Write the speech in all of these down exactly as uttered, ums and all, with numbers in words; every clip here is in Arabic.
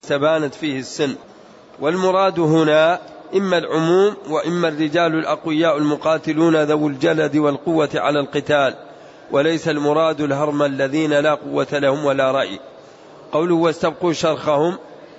استبانت فيه السن. والمراد هنا إما العموم وإما الرجال الأقوياء المقاتلون ذو الجلد والقوة على القتال، وليس المراد الهرم الذين لا قوة لهم ولا رأي. قوله واستبقوا شرخهم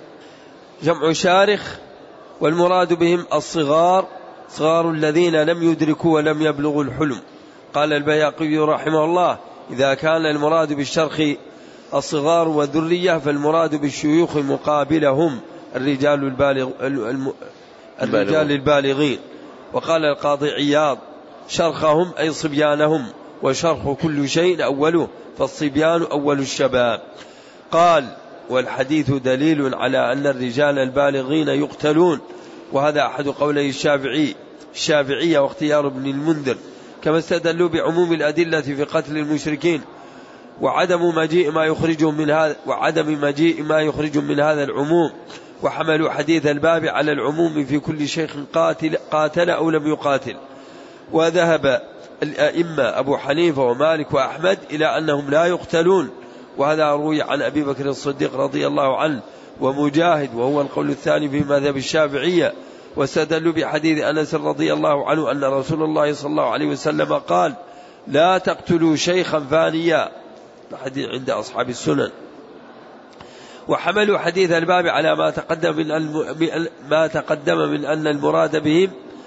جمع شارخ، والمراد بهم الصغار، صغار الذين لم يدركوا ولم يبلغوا الحلم. قال البياقي رحمه الله إذا كان المراد بالشرخ الصغار والذرية فالمراد بالشيوخ مقابلهم الرجال البالغ الرجال البالغين. وقال القاضي عياض شرخهم أي صبيانهم، وشرخ كل شيء أوله، فالصبيان أول الشباب. قال والحديث دليل على أن الرجال البالغين يقتلون، وهذا أحد قولي الشافعي الشافعية واختيار ابن المنذر، كما استدلوا بعموم الأدلة في قتل المشركين وعدم مجيء ما يخرجهم من هذا وعدم مجيء ما يخرجهم من هذا العموم، وحملوا حديث الباب على العموم في كل شيخ قاتل, قاتل أو لم يقاتل. وذهب الأئمة أبو حنيفة ومالك وأحمد إلى أنهم لا يقتلون، وهذا روي عن أبي بكر الصديق رضي الله عنه ومجاهد، وهو القول الثاني في مذهب الشافعية. واستدلوا بحديث أنس رضي الله عنه أن رسول الله صلى الله عليه وسلم قال لا تقتلوا شيخا فانيا، حديث عند أصحاب السنن. وحملوا حديث الباب على ما تقدم من ما تقدم من أن المراد بهم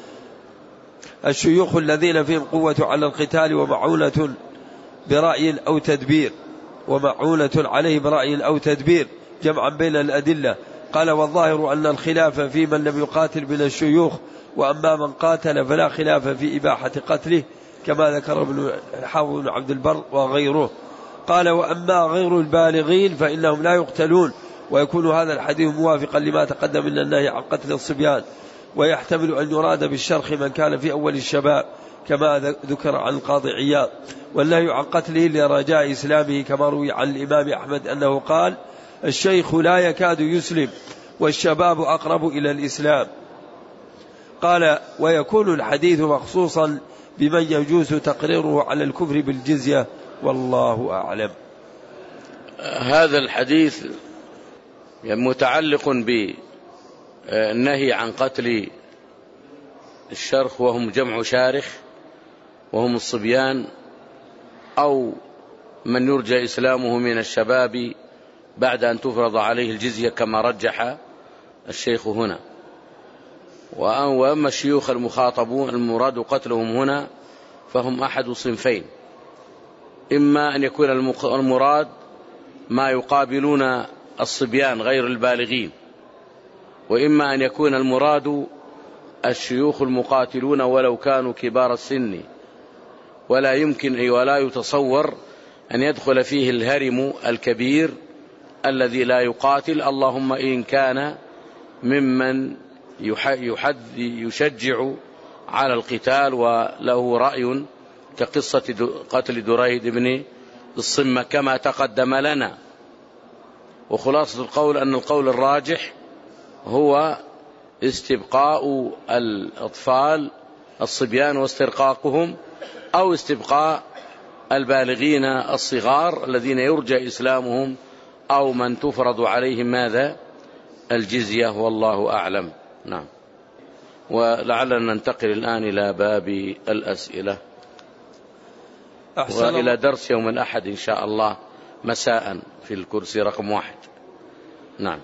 الشيوخ الذين فيهم قوة على القتال ومعونة برأي أو تدبير ومعونة عليه برأي أو تدبير، جمعا بين الأدلة. قال والظاهر أن الخلاف في من لم يقاتل من الشيوخ، وأما من قاتل فلا خلاف في إباحة قتله، كما ذكر ابن حافظ بن عبد البر وغيره. قال وأما غير البالغين فإنهم لا يقتلون، ويكون هذا الحديث موافقا لما تقدم من النهي عن قتل الصبيان، ويحتمل أن يراد بالشرخ من كان في أول الشباب كما ذكر عن القاضي عياض، والنهي عن قتله لرجاء إسلامه، كما روي عن الإمام أحمد أنه قال الشيخ لا يكاد يسلم والشباب أقرب إلى الإسلام. قال ويكون الحديث مخصوصا بمن يجوز تقريره على الكفر بالجزية، والله أعلم. هذا الحديث متعلق بالنهي عن قتل الشرخ، وهم جمع شارخ، وهم الصبيان أو من يرجى إسلامه من الشباب بعد أن تفرض عليه الجزية، كما رجح الشيخ هنا. وأما الشيوخ المخاطبون المراد قتلهم هنا فهم أحد صنفين، إما أن يكون المراد ما يقابلون الصبيان غير البالغين، وإما أن يكون المراد الشيوخ المقاتلون ولو كانوا كبار السن، ولا يمكن أي ولا يتصور أن يدخل فيه الهرم الكبير الذي لا يقاتل، اللهم إن كان ممن يحد يشجع على القتال وله رأي كقصة قتل دريد بن الصمة كما تقدم لنا. وخلاصة القول أن القول الراجح هو استبقاء الأطفال الصبيان واسترقاقهم، أو استبقاء البالغين الصغار الذين يرجى إسلامهم، أو من تفرض عليهم ماذا الجزية، والله أعلم. نعم. ولعلنا ننتقل الآن إلى باب الأسئلة، وإلى درس يوم الأحد إن شاء الله مساء في الكرسي رقم واحد. نعم.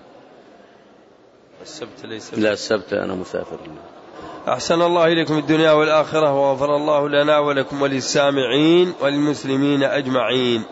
السبت ليس لا السبت أنا مسافر. أحسن الله إليكم الدنيا والآخرة، وغفر الله لنا ولكم وللسامعين والمسلمين أجمعين.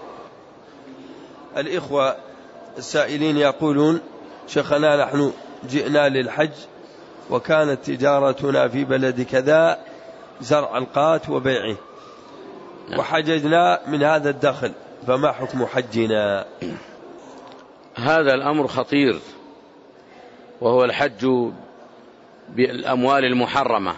الإخوة السائلين يقولون شيخنا نحن جئنا للحج وكانت تجارتنا في بلد كذا زرع القات وبيعه، وحججنا من هذا الدخل، فما حكم حجنا؟ هذا الأمر خطير، وهو الحج بالأموال المحرمة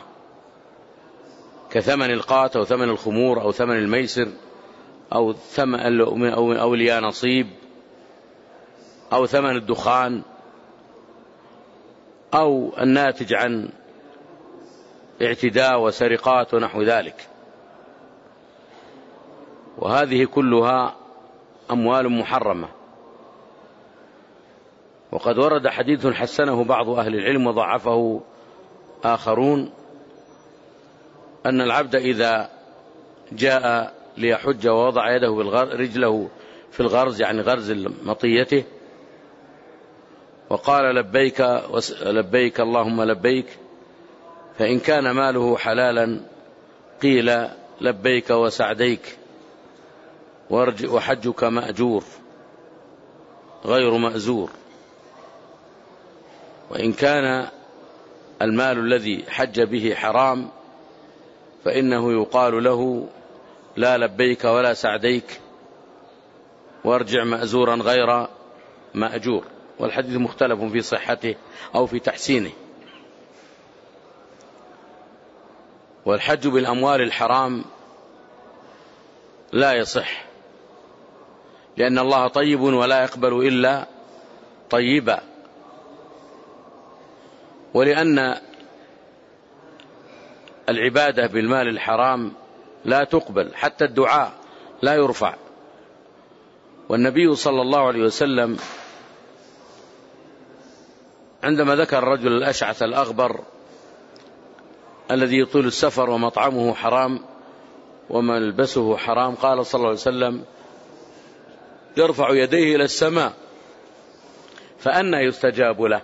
كثمن القات أو ثمن الخمور أو ثمن الميسر أو ثمن أو اليانصيب أو ثمن الدخان أو الناتج عن اعتداء وسرقات ونحو ذلك، وهذه كلها أموال محرمة. وقد ورد حديث حسنه بعض أهل العلم وضعفه آخرون، أن العبد إذا جاء ليحج ووضع يده رجله في الغرز، يعني غرز مطيته، وقال لبيك لبيك اللهم لبيك، فإن كان ماله حلالا قيل لبيك وسعديك وحجك مأجور غير مأزور. وإن كان المال الذي حج به حرام فإنه يقال له لا لبيك ولا سعديك وارجع مأزورا غير مأجور. والحديث مختلف في صحته أو في تحسينه. والحج بالأموال الحرام لا يصح، لأن الله طيب ولا يقبل إلا طيبا، ولأن العبادة بالمال الحرام لا تقبل، حتى الدعاء لا يرفع. والنبي صلى الله عليه وسلم عندما ذكر الرجل الأشعث الأغبر الذي يطيل السفر ومطعمه حرام وملبسه حرام، قال صلى الله عليه وسلم يرفع يديه إلى السماء فأنى يستجاب له.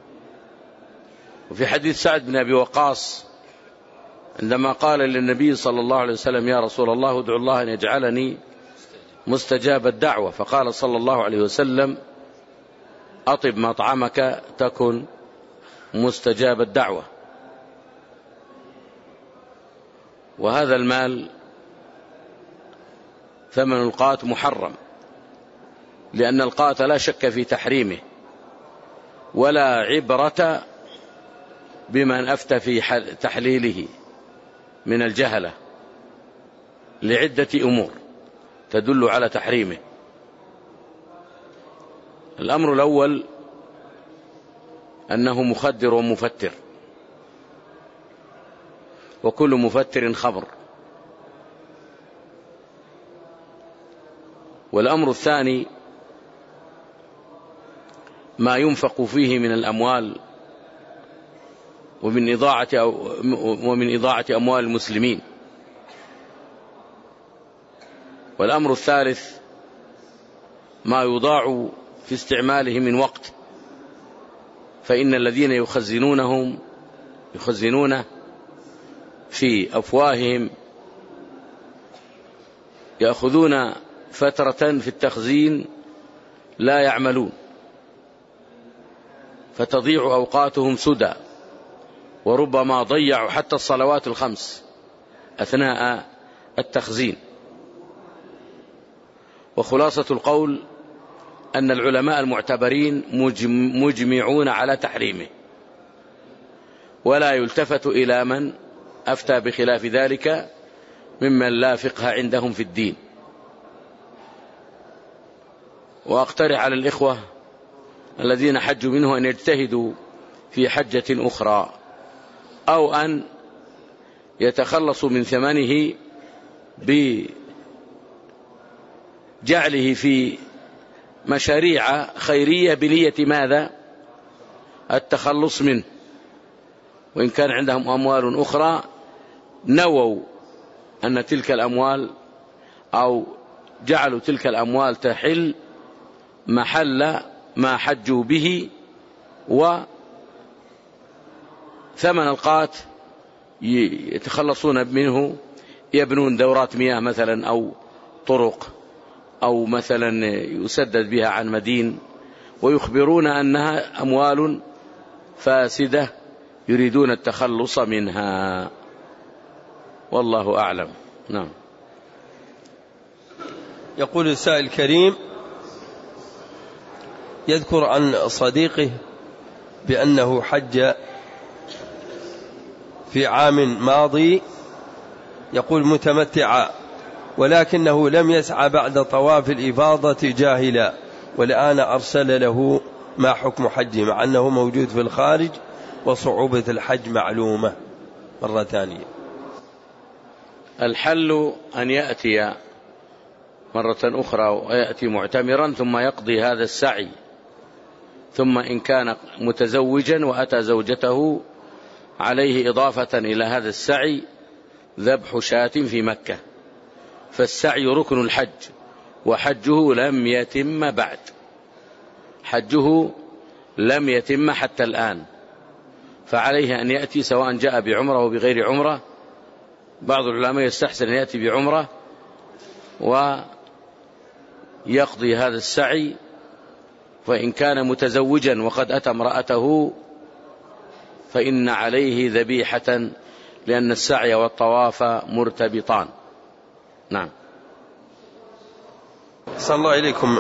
وفي حديث سعد بن أبي وقاص عندما قال للنبي صلى الله عليه وسلم يا رسول الله ادعو الله أن يجعلني مستجاب الدعوة، فقال صلى الله عليه وسلم أطب مطعمك تكن مستجاب الدعوة. وهذا المال ثمن القات محرم، لأن القات لا شك في تحريمه، ولا عبرة بمن أفتى في تحليله من الجهلة لعدة أمور تدل على تحريمه. الأمر الأول أنه مخدر ومفتر، وكل مفتر خمر. والأمر الثاني ما ينفق فيه من الأموال ومن إضاعة ومن إضاعة أموال المسلمين. والأمر الثالث ما يضاع في استعماله من وقت، فإن الذين يخزنونهم يخزنونه في أفواههم يأخذون فترة في التخزين لا يعملون، فتضيع أوقاتهم سدى، وربما ضيعوا حتى الصلوات الخمس أثناء التخزين. وخلاصة القول أن العلماء المعتبرين مجمعون على تحريمه، ولا يلتفت إلى من أفتى بخلاف ذلك ممن لا فقه عندهم في الدين. وأقترح على الإخوة الذين حجوا منه أن يجتهدوا في حجة أخرى، أو أن يتخلصوا من ثمنه بجعله في مشاريع خيرية بنية ماذا؟ التخلص منه. وإن كان عندهم أموال أخرى نووا أن تلك الأموال أو جعلوا تلك الأموال تحل محل ما حجوا به، وثمن القات يتخلصون منه، يبنون دورات مياه مثلا أو طرق، أو مثلا يسدد بها عن مدين، ويخبرون أنها أموال فاسدة يريدون التخلص منها، والله أعلم. نعم. يقول السائل الكريم يذكر عن صديقه بأنه حج في عام ماضي، يقول متمتعا، ولكنه لم يسعى بعد طواف الإفاضة جاهلا، والآن أرسل له ما حكم حجه مع أنه موجود في الخارج وصعوبة الحج معلومة. مرة ثانية، الحل أن يأتي مرة أخرى ويأتي معتمرا ثم يقضي هذا السعي ثم إن كان متزوجا وأتى زوجته عليه إضافة إلى هذا السعي ذبح شاة في مكة. فالسعي ركن الحج، وحجه لم يتم بعد، حجه لم يتم حتى الآن، فعليه أن يأتي سواء جاء بعمرة أو بغير عمرة. بعض العلماء يستحسن أن يأتي بعمرة ويقضي هذا السعي، وإن كان متزوجا وقد أتى امرأته فإن عليه ذبيحة، لأن السعي والطواف مرتبطان. نعم. صلى الله إليكم.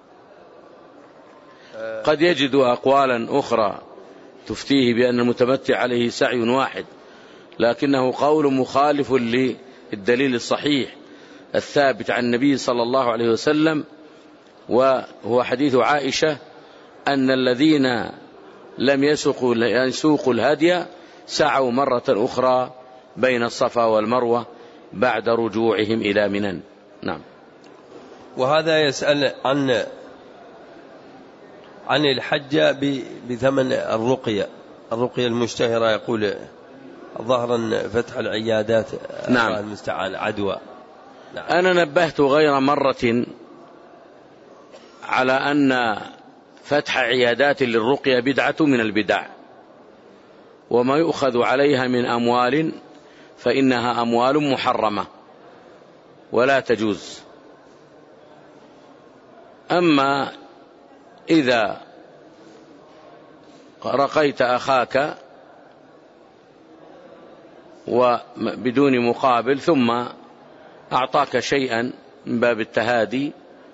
قد يجد أقوالا أخرى تفتيه بأن المتمتع عليه سعي واحد، لكنه قول مخالف للدليل الصحيح الثابت عن النبي صلى الله عليه وسلم، وهو حديث عائشة أن الذين لم يسوقوا يسوقوا الهدي سعوا مرة أخرى بين الصفا والمروة بعد رجوعهم إلى منى. نعم. وهذا يسأل عن عن الحج بثمن الرقية الرقية المشتهرة، يقول ظهرا فتح العيادات. نعم. المستعان عدوى. نعم. أنا نبهت غير مرة على أن فتح عيادات للرقية بدعة من البدع، وما يؤخذ عليها من أموال فإنها أموال محرمة ولا تجوز. أما إذا رقيت أخاك وبدون مقابل ثم أعطاك شيئا من باب التهادي،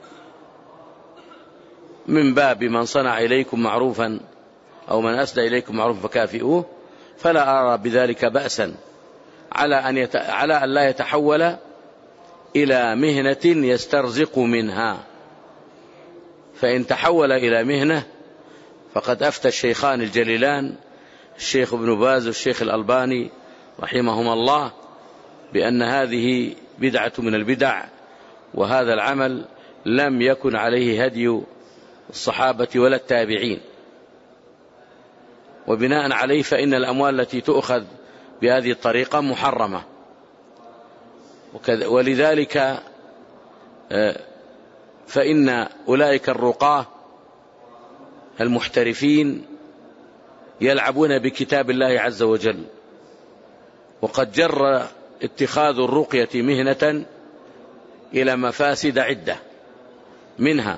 من باب من صنع إليكم معروفا أو من أسدى إليكم معروفا فكافئوه، فلا أرى بذلك بأسا، على أن يت... على أن لا يتحول إلى مهنة يسترزق منها. فإن تحول إلى مهنة فقد أفتى الشيخان الجليلان الشيخ ابن باز والشيخ الألباني رحمهما الله بأن هذه بدعة من البدع، وهذا العمل لم يكن عليه هدي الصحابة ولا التابعين، وبناء عليه فإن الأموال التي تؤخذ بهذه الطريقة محرمة. ولذلك فإن أولئك الرقاة المحترفين يلعبون بكتاب الله عز وجل، وقد جر اتخاذ الرقية مهنة إلى مفاسد عدة، منها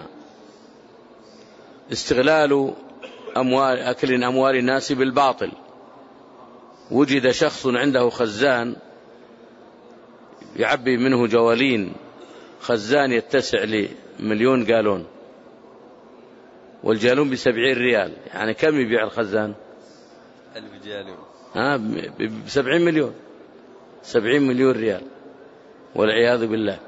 استغلال أموال أكل أموال الناس بالباطل. وجد شخص عنده خزان يعبي منه جوالين، خزان يتسع لمليون جالون، والجالون بسبعين ريال، يعني كم يبيع الخزان؟ ألف جالون. ها بسبعين مليون، سبعين مليون ريال والعياذ بالله.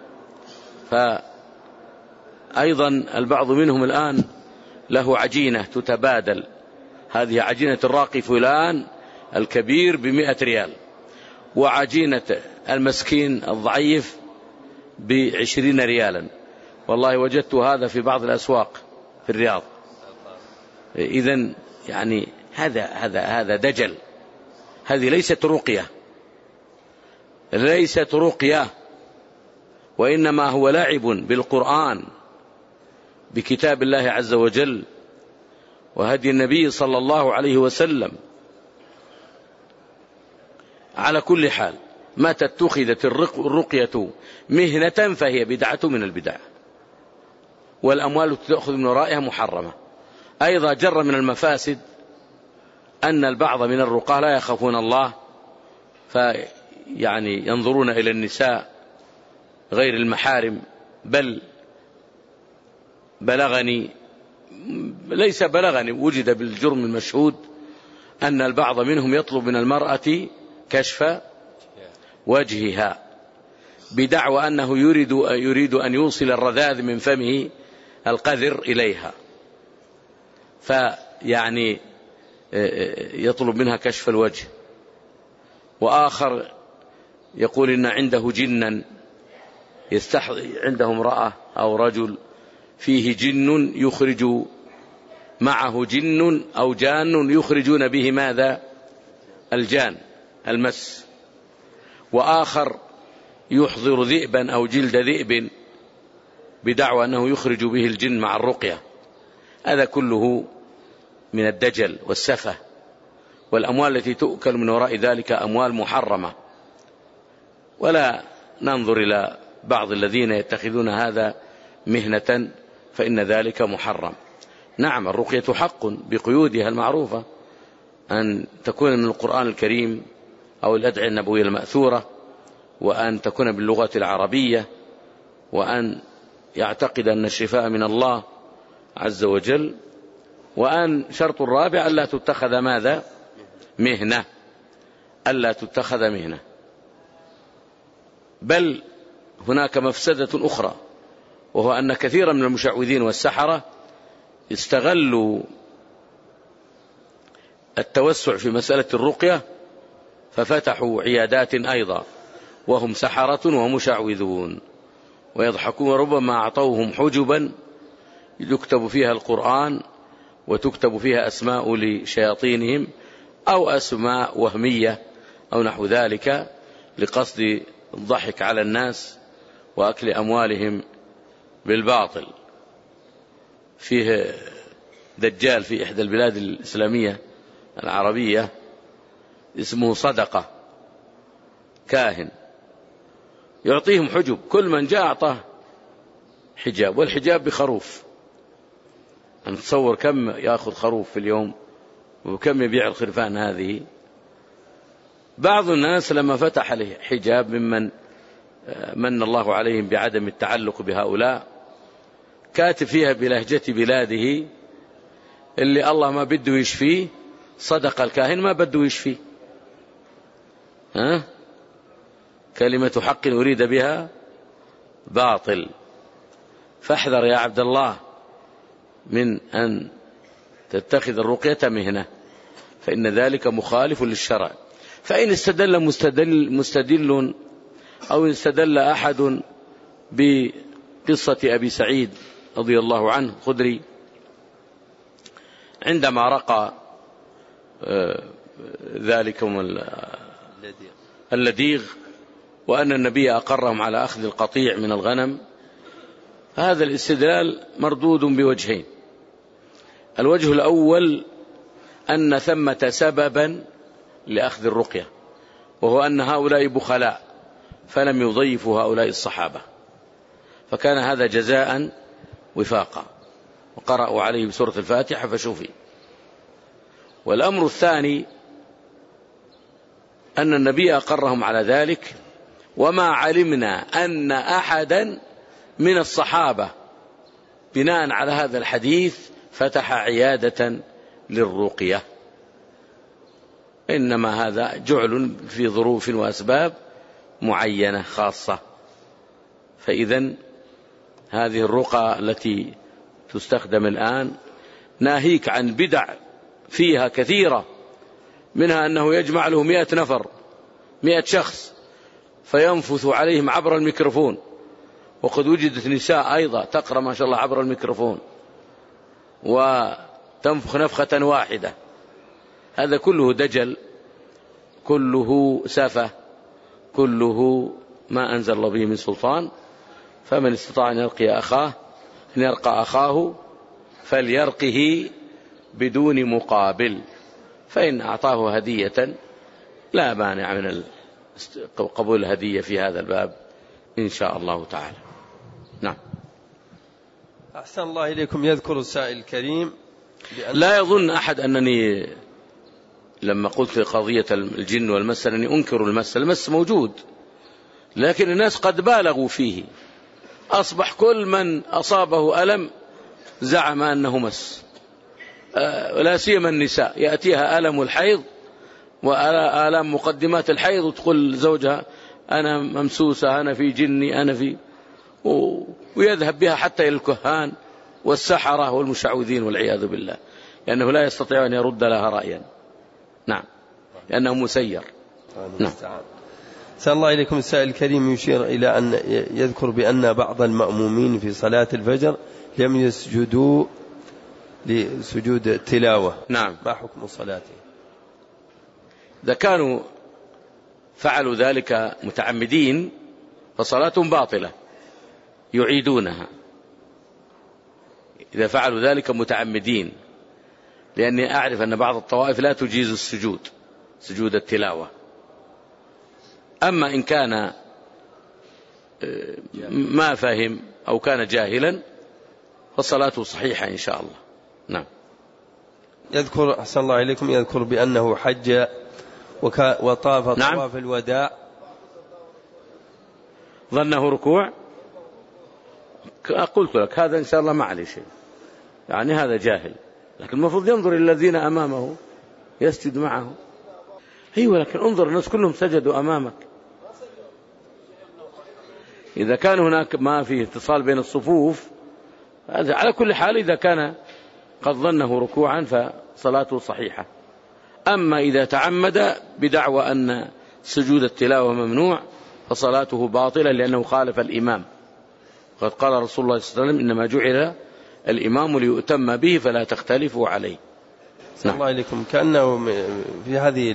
فأيضا البعض منهم الآن له عجينة تتبادل، هذه عجينة الراقي فلان الكبير بمئة ريال، وعجينة المسكين الضعيف بعشرين ريالا. والله وجدت هذا في بعض الأسواق في الرياض. إذن يعني هذا هذا هذا دجل، هذه ليست رقية، ليست رقية، وإنما هو لعب بالقرآن، بكتاب الله عز وجل وهدي النبي صلى الله عليه وسلم. على كل حال متى اتخذت الرقية مهنة فهي بدعة من البدع، والأموال التي تأخذ من ورائها محرمة. أيضا جر من المفاسد أن البعض من الرقاة لا يخافون الله، فيعني ينظرون إلى النساء غير المحارم. بل بلغني، ليس بلغني، وجد بالجرم المشهود أن البعض منهم يطلب من المرأة كشف وجهها بدعوى أنه يريد يريد أن يوصل الرذاذ من فمه القذر إليها، فيعني يطلب منها كشف الوجه. وآخر يقول إن عنده جنا يستحضر، عنده امرأة أو رجل فيه جن يخرج معه جن أو جان يخرجون به ماذا؟ الجان المس، وآخر يحضر ذئبا أو جلد ذئب بدعوى أنه يخرج به الجن مع الرقية. هذا كله من الدجل والسفة، والأموال التي تؤكل من وراء ذلك أموال محرمة. ولا ننظر إلى بعض الذين يتخذون هذا مهنة فإن ذلك محرم. نعم الرقية حق بقيودها المعروفة، أن تكون من القرآن الكريم أو الأدعية النبوية المأثورة، وأن تكون باللغة العربية، وأن يعتقد أن الشفاء من الله عز وجل، وأن شرط الرابع ألا تتخذ ماذا؟ مهنة، ألا تتخذ مهنة. بل هناك مفسدة أخرى، وهو أن كثيرا من المشعوذين والسحرة استغلوا التوسع في مسألة الرقية ففتحوا عيادات أيضا وهم سحرة ومشعوذون، ويضحكون. ربما أعطوهم حجبا يكتب فيها القرآن وتكتب فيها أسماء لشياطينهم أو أسماء وهمية أو نحو ذلك، لقصد الضحك على الناس وأكل أموالهم بالباطل. فيه دجال في إحدى البلاد الإسلامية العربية اسمه صدقة، كاهن يعطيهم حجب، كل من جاء أعطاه حجاب، والحجاب بخروف. أن تصور كم يأخذ خروف في اليوم وكم يبيع الخرفان هذه. بعض الناس لما فتح له حجاب ممن من الله عليهم بعدم التعلق بهؤلاء، كاتب فيها بلهجة بلاده اللي الله ما بده يشفيه صدق الكاهن ما بده يشفيه. ها؟ كلمة حق أريد بها باطل. فاحذر يا عبد الله من أن تتخذ الرقية مهنة، فإن ذلك مخالف للشرع. فإن استدل مستدل, مستدل أو استدل أحد بقصة أبي سعيد رضي الله عنه خدري عندما رقى ذلكم اللديغ، وأن النبي أقرهم على أخذ القطيع من الغنم، فهذا الاستدلال مردود بوجهين. الوجه الأول أن ثمة سببا لأخذ الرقية، وهو أن هؤلاء بخلاء فلم يضيفوا هؤلاء الصحابة، فكان هذا جزاء وفاقا، وقرأوا عليه بسورة الفاتحة فشوفي. والأمر الثاني أن النبي أقرهم على ذلك، وما علمنا أن أحدا من الصحابة بناء على هذا الحديث فتح عيادة للرقية، إنما هذا جعل في ظروف وأسباب معينة خاصة. فإذن هذه الرقى التي تستخدم الآن ناهيك عن بدع فيها كثيرة، منها أنه يجمع له مئة نفر مئة شخص فينفث عليهم عبر الميكروفون، وقد وجدت نساء أيضا تقرأ ما شاء الله عبر الميكروفون وتنفخ نفخة واحدة. هذا كله دجل، كله سفة، كله ما أنزل الله به من سلطان. فمن استطاع أن يرقي أخاه أن يرقى أخاه فليرقه بدون مقابل، فإن أعطاه هدية لا مانع من قبول الهدية في هذا الباب إن شاء الله تعالى. نعم. أحسن الله إليكم. يذكر السائل الكريم لا يظن أحد أنني لما قلت قضية الجن والمس أنني أنكر المس، المس موجود، لكن الناس قد بالغوا فيه. أصبح كل من أصابه ألم زعم أنه مس، ولا سيما النساء يأتيها ألم الحيض وآلام مقدمات الحيض وتقول زوجها أنا ممسوسة، أنا في جني، أنا في، ويذهب بها حتى إلى الكهان والسحرة والمشعوذين والعياذ بالله، لأنه لا يستطيع أن يرد لها رأيا. نعم، لأنه مسير. نعم. سأل الله إليكم. السائل الكريم يشير إلى أن يذكر بأن بعض المأمومين في صلاة الفجر لم يسجدوا لسجود التلاوة. نعم. ما حكم صلاته؟ إذا كانوا فعلوا ذلك متعمدين فصلاتهم باطلة يعيدونها، إذا فعلوا ذلك متعمدين، لأني أعرف أن بعض الطوائف لا تجيز السجود سجود التلاوة. أما إن كان ما فهم أو كان جاهلا فصلاته صحيحة إن شاء الله. نعم. يذكر أحسن الله إليكم يذكر بأنه حج وطاف نعم. طواف الوداع ظنه ركوع. قلت لك هذا إن شاء الله ما عليه شيء، يعني هذا جاهل، لكن المفروض ينظر إلى الذين أمامه يسجد معه. أيوة، لكن انظر الناس كلهم سجدوا أمامك. إذا كان هناك ما فيه اتصال بين الصفوف على كل حال، إذا كان قد ظنه ركوعا فصلاته صحيحة. أما إذا تعمد بدعوى أن سجود التلاوة ممنوع فصلاته باطلة، لأنه خالف الإمام. قد قال رسول الله صلى الله عليه وسلم: إنما جعل الإمام ليؤتم به فلا تختلفوا عليه. نعم. الله إليكم كأنه في هذه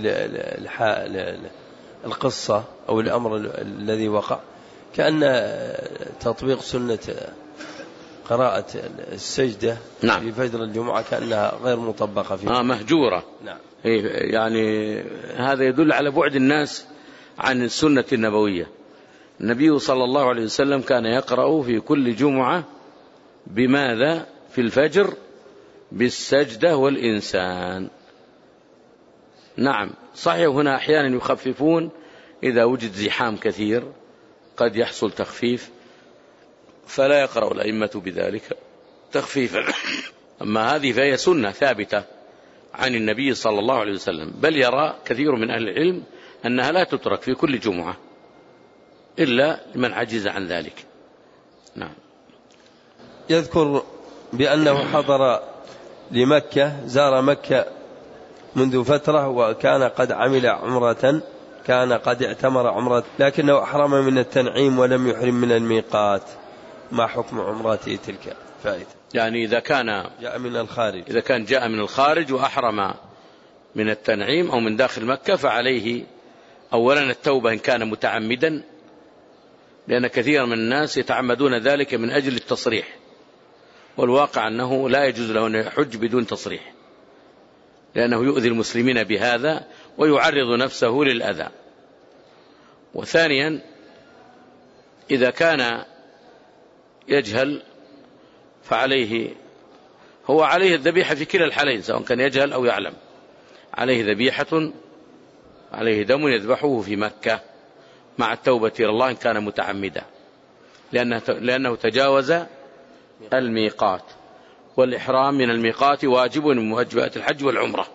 القصة أو الأمر الذي وقع كأن تطبيق سنة قراءة السجدة نعم. في فجر الجمعة كأنها غير مطبقة فيه. آه مهجورة. نعم. يعني هذا يدل على بعد الناس عن السنة النبوية. النبي صلى الله عليه وسلم كان يقرأ في كل جمعة بماذا؟ في الفجر بالسجدة والإنسان. نعم صحيح، هنا أحيانا يخففون إذا وجد زحام كثير قد يحصل تخفيف، فلا يقرأ الأئمة بذلك تخفيفا. أما هذه فهي سنة ثابتة عن النبي صلى الله عليه وسلم، بل يرى كثير من أهل العلم أنها لا تترك في كل جمعة إلا لمن عجز عن ذلك. نعم. يذكر بأنه حضر لمكة، زار مكة منذ فترة وكان قد عمل عمرة، كان قد اعتمر عمرة، لكنه أحرم من التنعيم ولم يحرم من الميقات. ما حكم عمرته تلك فائدة؟ يعني إذا كان جاء من الخارج، إذا كان جاء من الخارج وأحرم من التنعيم أو من داخل مكة فعليه أولا التوبة إن كان متعمدا، لأن كثير من الناس يتعمدون ذلك من أجل التصريح، والواقع أنه لا يجوز له أن يحج بدون تصريح، لأنه يؤذي المسلمين بهذا ويعرض نفسه للأذى. وثانيا إذا كان يجهل فعليه هو عليه الذبيحة في كلا الحالين، سواء كان يجهل أو يعلم، عليه ذبيحة، عليه دم يذبحه في مكة مع التوبة إلى الله إن كان متعمدا، لأنه, لأنه تجاوز الميقات، والإحرام من الميقات واجب من موجبات الحج والعمرة.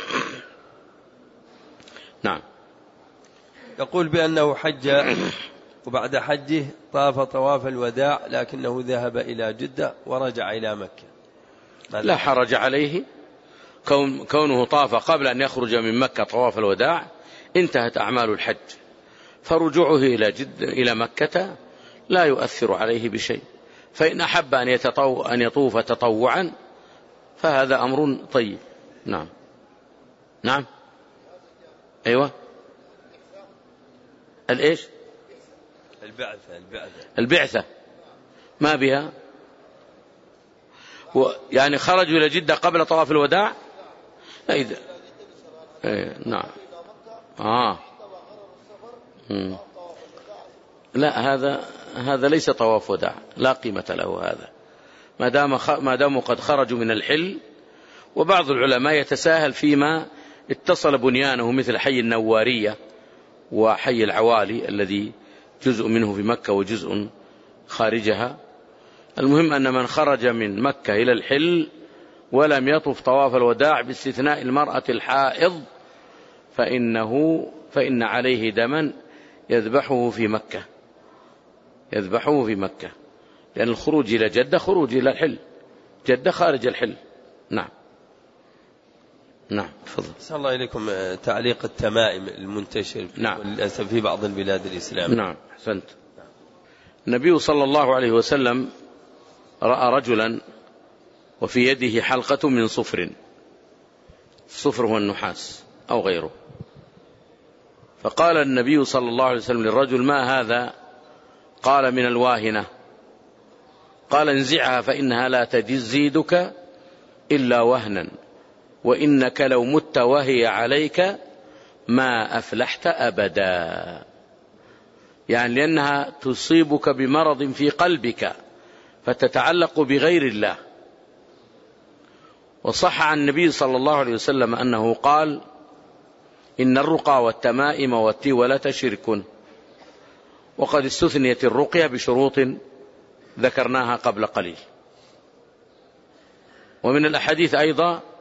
نعم. يقول بأنه حج وبعد حجه طاف طواف الوداع لكنه ذهب إلى جدة ورجع إلى مكة. لا حرج عليه، كون كونه طاف قبل أن يخرج من مكة طواف الوداع انتهت أعمال الحج، فرجوعه إلى جدة إلى مكة لا يؤثر عليه بشيء. فإن أحب أن يتطو أن يطوف تطوعا فهذا أمر طيب. نعم. نعم. أيوة. الإيش؟ البعثة. البعثة. البعثة ما بها؟ يعني خرجوا إلى جدة قبل طواف الوداع؟ لا إذا. إيه نعم. آه. مم. لا هذا هذا ليس طواف وداع، لا قيمة له هذا، ما دام ما داموا قد خرجوا من الحل. وبعض العلماء يتساهل فيما اتصل بنيانه مثل حي النوارية وحي العوالي الذي جزء منه في مكة وجزء خارجها. المهم أن من خرج من مكة إلى الحل ولم يطف طواف الوداع باستثناء المرأة الحائض فإنه فإن عليه دما يذبحه في مكة، يذبحه في مكة، لأن الخروج إلى جدة خروج إلى الحل، جدة خارج الحل. نعم. نعم تفضل. صلى الله إليكم تعليق التمائم المنتشر نعم. في بعض البلاد الإسلامية. نعم أحسنت. النبي صلى الله عليه وسلم رأى رجلا وفي يده حلقة من صفر، الصفر هو النحاس أو غيره. فقال النبي صلى الله عليه وسلم للرجل: ما هذا؟ قال: من الواهنة. قال: انزعها فإنها لا تزيدك إلا وهنا، وإنك لو مت وهي عليك ما أفلحت أبدا. يعني لأنها تصيبك بمرض في قلبك فتتعلق بغير الله. وصح عن النبي صلى الله عليه وسلم أنه قال: إن الرقى والتمائم والتولة شرك. وقد استثنيت الرقية بشروط ذكرناها قبل قليل. ومن الأحاديث أيضا